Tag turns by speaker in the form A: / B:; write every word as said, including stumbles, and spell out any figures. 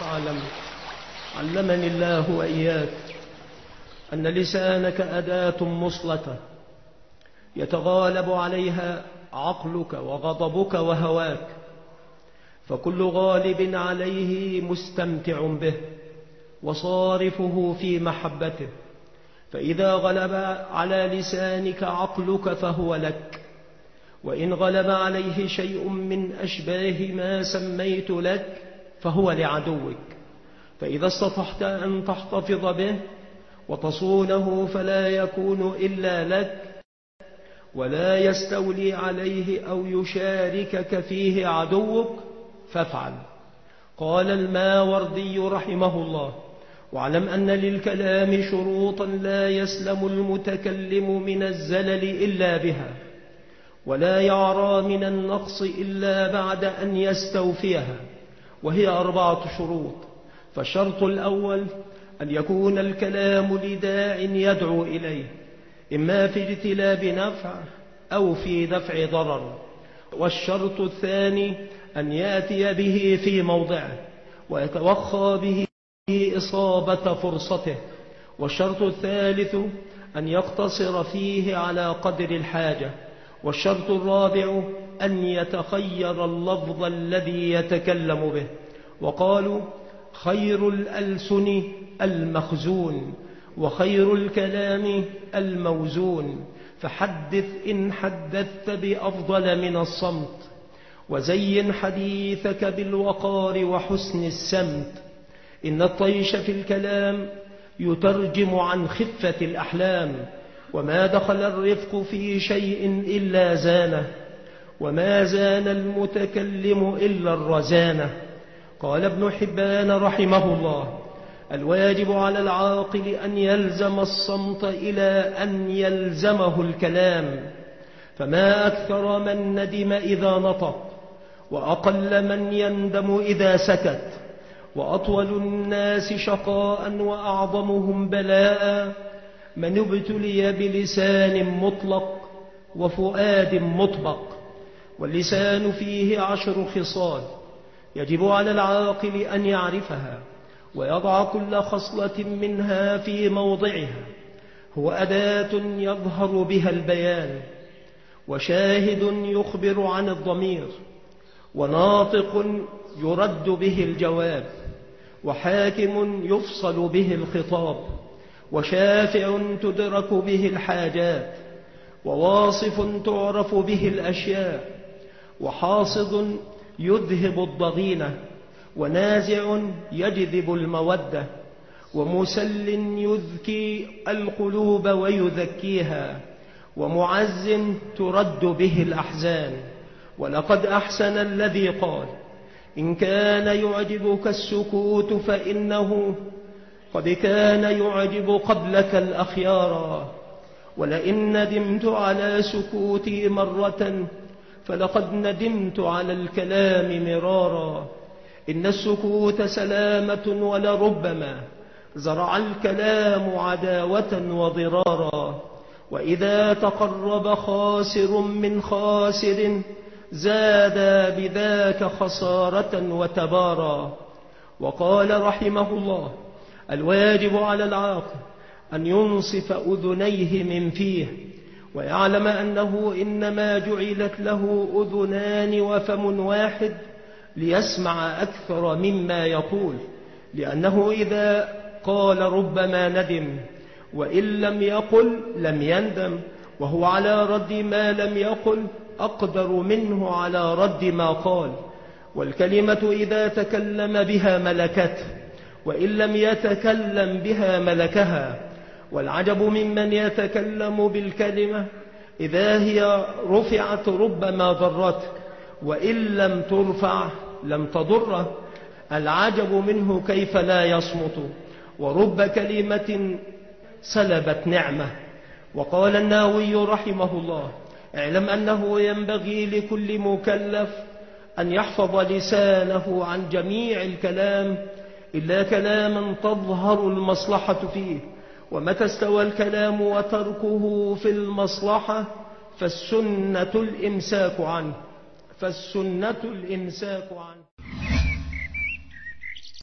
A: فاعلم علمني الله وإياك أن لسانك أداة مصلة يتغالب عليها عقلك وغضبك وهواك، فكل غالب عليه مستمتع به وصارفه في محبته، فإذا غلب على لسانك عقلك فهو لك، وإن غلب عليه شيء من أشباه ما سميت لك فهو لعدوك، فإذا استطعت أن تحتفظ به وتصونه فلا يكون إلا لك، ولا يستولي عليه أو يشاركك فيه عدوك فافعل. قال الماوردي رحمه الله: واعلم أن للكلام شروطا لا يسلم المتكلم من الزلل إلا بها، ولا يعرى من النقص إلا بعد أن يستوفيها، وهي أربعة شروط. فالشرط الأول أن يكون الكلام لداع يدعو إليه، إما في اجتلاب نفع أو في دفع ضرر. والشرط الثاني أن يأتي به في موضعه ويتوخى به إصابة فرصته. والشرط الثالث أن يقتصر فيه على قدر الحاجة. والشرط الرابع أن يتخير اللفظ الذي يتكلم به. وقالوا: خير الألسن المخزون، وخير الكلام الموزون، فحدث إن حدثت بأفضل من الصمت، وزين حديثك بالوقار وحسن السمت. إن الطيش في الكلام يترجم عن خفة الأحلام، وما دخل الرفق في شيء إلا زانه، وما زان المتكلم إلا الرزانة. قال ابن حبان رحمه الله: الواجب على العاقل أن يلزم الصمت إلى أن يلزمه الكلام، فما أكثر من ندم إذا نطق، وأقل من يندم إذا سكت، وأطول الناس شقاء وأعظمهم بلاء من ابتلي بلسان مطلق وفؤاد مطبق. واللسان فيه عشر خصال يجب على العاقل أن يعرفها، ويضع كل خصلة منها في موضعها. هو أداة يظهر بها البيان، وشاهد يخبر عن الضمير، وناطق يرد به الجواب، وحاكم يفصل به الخطاب، وشافع تدرك به الحاجات، وواصف تعرف به الأشياء، وحاصد يذهب الضغينة، ونازع يجذب المودة، ومسل يذكي القلوب ويذكيها، ومعز ترد به الأحزان. ولقد أحسن الذي قال: إن كان يعجبك السكوت فإنه قد كان يعجب قبلك الأخيارا، ولئن ندمت على سكوتي مرة فلقد ندمت على الكلام مرارا. إن السكوت سلامة ولربما زرع الكلام عداوة وضرارا، وإذا تقرب خاسر من خاسر زاد بذاك خسارة وتبارا. وقال رحمه الله: الواجب على العاقل أن ينصف أذنيه من فيه، ويعلم أنه إنما جعلت له أذنان وفم واحد ليسمع أكثر مما يقول، لأنه إذا قال ربما ندم، وإن لم يقل لم يندم، وهو على رد ما لم يقل أقدر منه على رد ما قال. والكلمة إذا تكلم بها ملكته، وإن لم يتكلم بها ملكها. والعجب ممن يتكلم بالكلمة إذا هي رفعت ربما ضرته، وإن لم ترفع لم تضره. العجب منه كيف لا يصمت، ورب كلمة سلبت نعمة. وقال النووي رحمه الله: اعلم أنه ينبغي لكل مكلف أن يحفظ لسانه عن جميع الكلام إلا كلاما تظهر المصلحة فيه، ومتى استوى الكلام وتركه في المصلحة فالسنة الإمساك عنه فالسنة الإمساك عنه